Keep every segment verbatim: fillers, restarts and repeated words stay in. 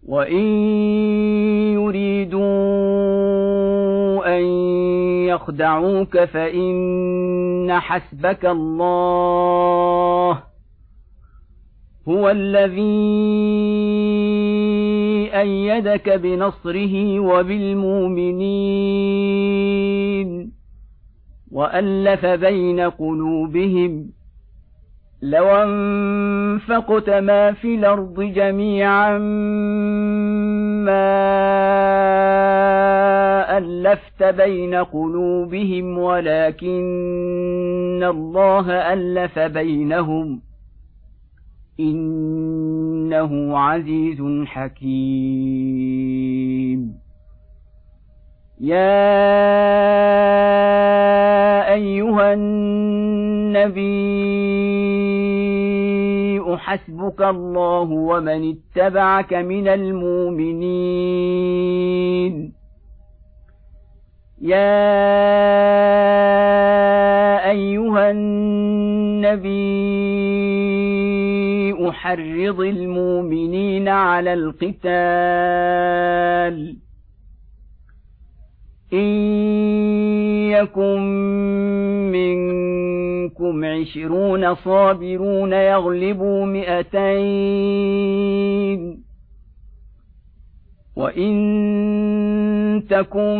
وإن يريدوا أن يخدعوك فإن حسبك الله هو الذي أيدك بنصره وبالمؤمنين وألف بين قلوبهم لو أنفقت ما في الأرض جميعا ما ألفت بين قلوبهم ولكن الله ألف بينهم إنه عزيز حكيم. يا أيها النبي حسبك الله ومن اتبعك من المؤمنين. يا أيها النبي حرض المؤمنين على القتال إن يكن منكم عشرون صابرون يغلبوا مئتين وإن تكن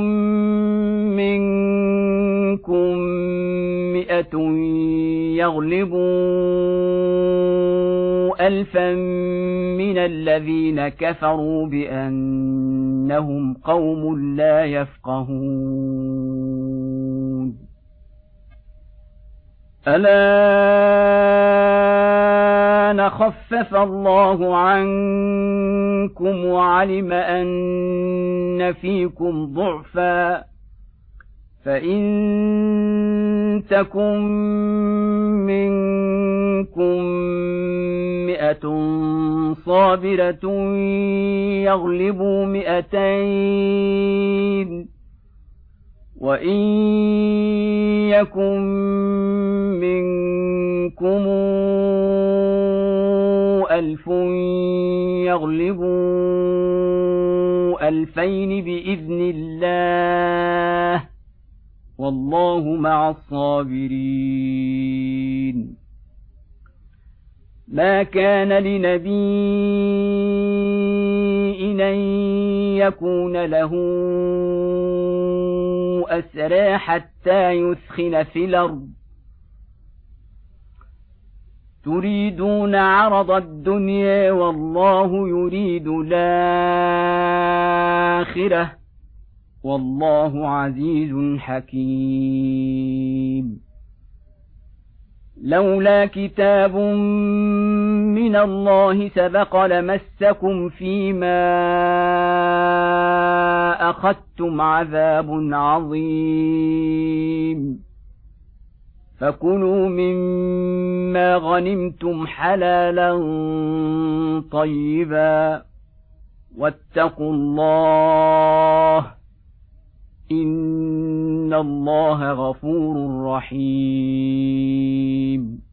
منكم مئة يغلبوا ألفا من الذين كفروا بأنهم قوم لا يفقهون. الآن خفف الله عنكم وعلم أن فيكم ضعفا فإن تكن منكم مئة صابرة يغلبوا مئتين وإن يكن منكم ألف يغلبوا ألفين بإذن الله والله مع الصابرين. ما كان لنبي أن يكون له أسرى حتى يثخن في الأرض تريدون عرض الدنيا والله يريد الآخرة والله عزيز حكيم. لولا كتاب من الله سبق لمسكم فيما أخذتم عذاب عظيم فكلوا مما غنمتم حلالا طيبا واتقوا الله إن الله غفور رحيم.